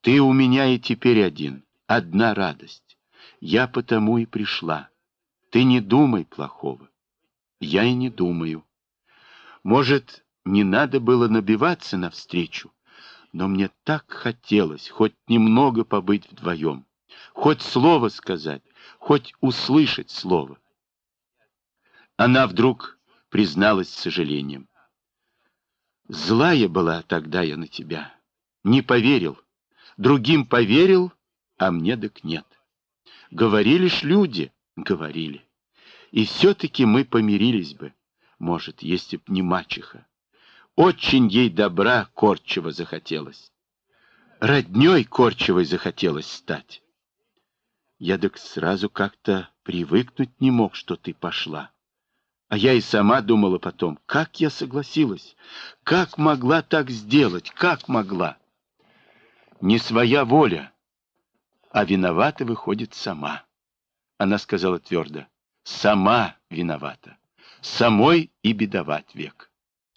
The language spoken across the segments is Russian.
Ты у меня и теперь один, одна радость. Я потому и пришла. Ты не думай плохого. Я и не думаю. Может, не надо было набиваться навстречу, но мне так хотелось хоть немного побыть вдвоем, хоть слово сказать, хоть услышать слово. Она вдруг призналась с сожалением. Злая была тогда я на тебя. Не поверил. Другим поверил, а мне так нет. Говорили ж люди, говорили. И все-таки мы помирились бы, может, если б не мачеха. Очень ей добра Корчева захотелось. Родней Корчевой захотелось стать. Я так сразу как-то привыкнуть не мог, что ты пошла. А я и сама думала потом, как я согласилась, как могла так сделать, как могла. Не своя воля, а виновата выходит сама. Она сказала твердо, сама виновата, самой и бедовать век.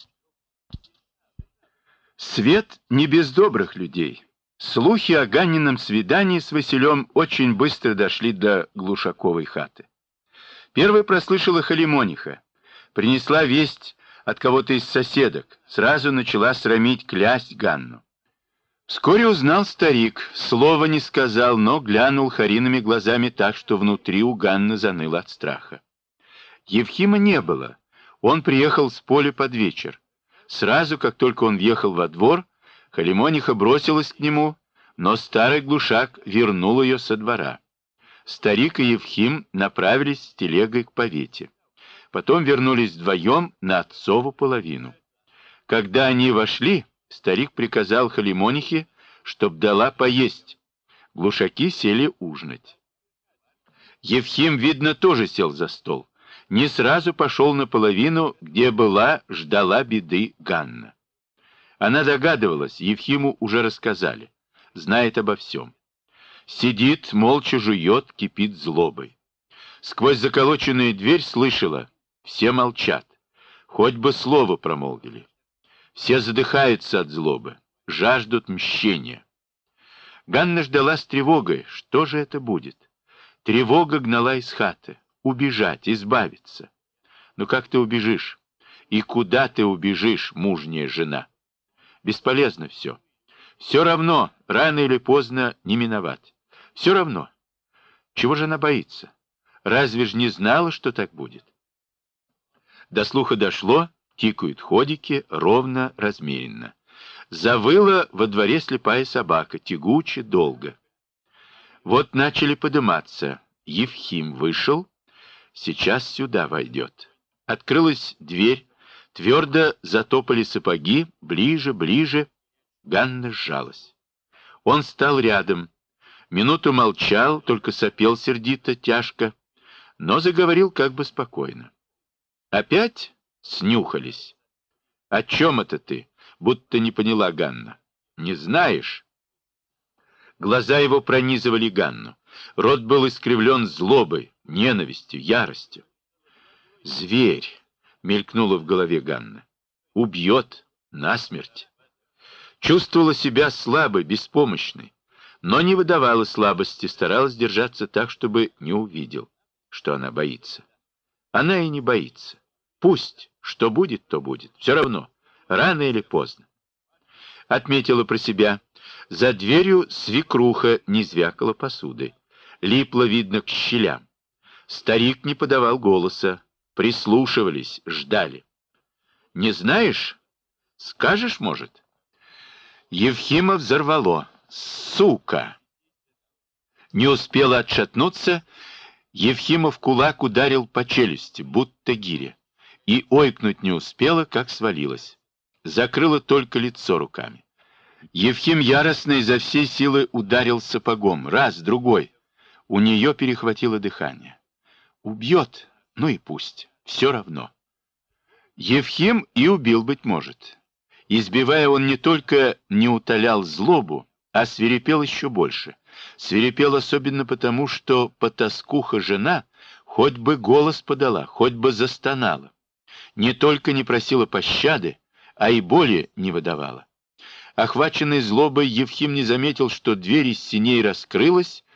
Свет не без добрых людей. Слухи о Ганнином свидании с Василем очень быстро дошли до Глушаковой хаты. Первой прослышала Халимониха. Принесла весть от кого-то из соседок. Сразу начала срамить, клясть Ганну. Вскоре узнал старик. Слова не сказал, но глянул Хариными глазами так, что внутри у Ганны заныло от страха. Евхима не было. Он приехал с поля под вечер. Сразу, как только он въехал во двор, Халимониха бросилась к нему, но старый глушак вернул ее со двора. Старик и Евхим направились с телегой к повете. Потом вернулись вдвоем на отцову половину. Когда они вошли, старик приказал Халимонихе, чтоб дала поесть. Глушаки сели ужинать. Евхим, видно, тоже сел за стол. Не сразу пошел наполовину, где ждала беды Ганна. Она догадывалась, Евхиму уже рассказали, знает обо всем. Сидит, молча жует, кипит злобой. Сквозь заколоченную дверь слышала, все молчат, хоть бы слово промолвили. Все задыхаются от злобы, жаждут мщения. Ганна ждала с тревогой, что же это будет. Тревога гнала из хаты, убежать, избавиться. Но как ты убежишь? И куда ты убежишь, мужняя жена? Бесполезно все. Все равно, рано или поздно не миновать. Все равно. Чего же она боится? Разве ж не знала, что так будет? До слуха дошло, тикают ходики, ровно, размеренно. Завыла во дворе слепая собака, тягуче, долго. Вот начали подниматься. Евхим вышел, сейчас сюда войдет. Открылась дверь, твердо затопали сапоги, ближе, ближе. Ганна сжалась. Он стал рядом. Минуту молчал, только сопел сердито, тяжко, но заговорил как бы спокойно. Опять снюхались. О чем это ты? Будто не поняла Ганна. Не знаешь? Глаза его пронизывали Ганну. Рот был искривлен злобой, ненавистью, яростью. «Зверь!» — мелькнула в голове Ганна. «Убьет насмерть». Чувствовала себя слабой, беспомощной, но не выдавала слабости, старалась держаться так, чтобы не увидел, что она боится. Она и не боится. Пусть, что будет, то будет. Все равно, рано или поздно. Отметила про себя. За дверью свекруха не звякала посудой. Липла, видно, к щелям. Старик не подавал голоса. Прислушивались, ждали. «Не знаешь? Скажешь, может?» Евхима взорвало. «Сука!» Не успела отшатнуться, Евхимов кулак ударил по челюсти, будто гиря. И ойкнуть не успела, как свалилась. Закрыла только лицо руками. Евхим яростно изо всей силы ударил сапогом. Раз, другой. У нее перехватило дыхание. Убьет, ну и пусть. Все равно. Евхим и убил, быть может. Избивая, он не только не утолял злобу, а свирепел еще больше. Свирепел особенно потому, что потаскуха жена хоть бы голос подала, хоть бы застонала. Не только не просила пощады, а и боли не выдавала. Охваченный злобой, Евхим не заметил, что дверь из сеней раскрылась,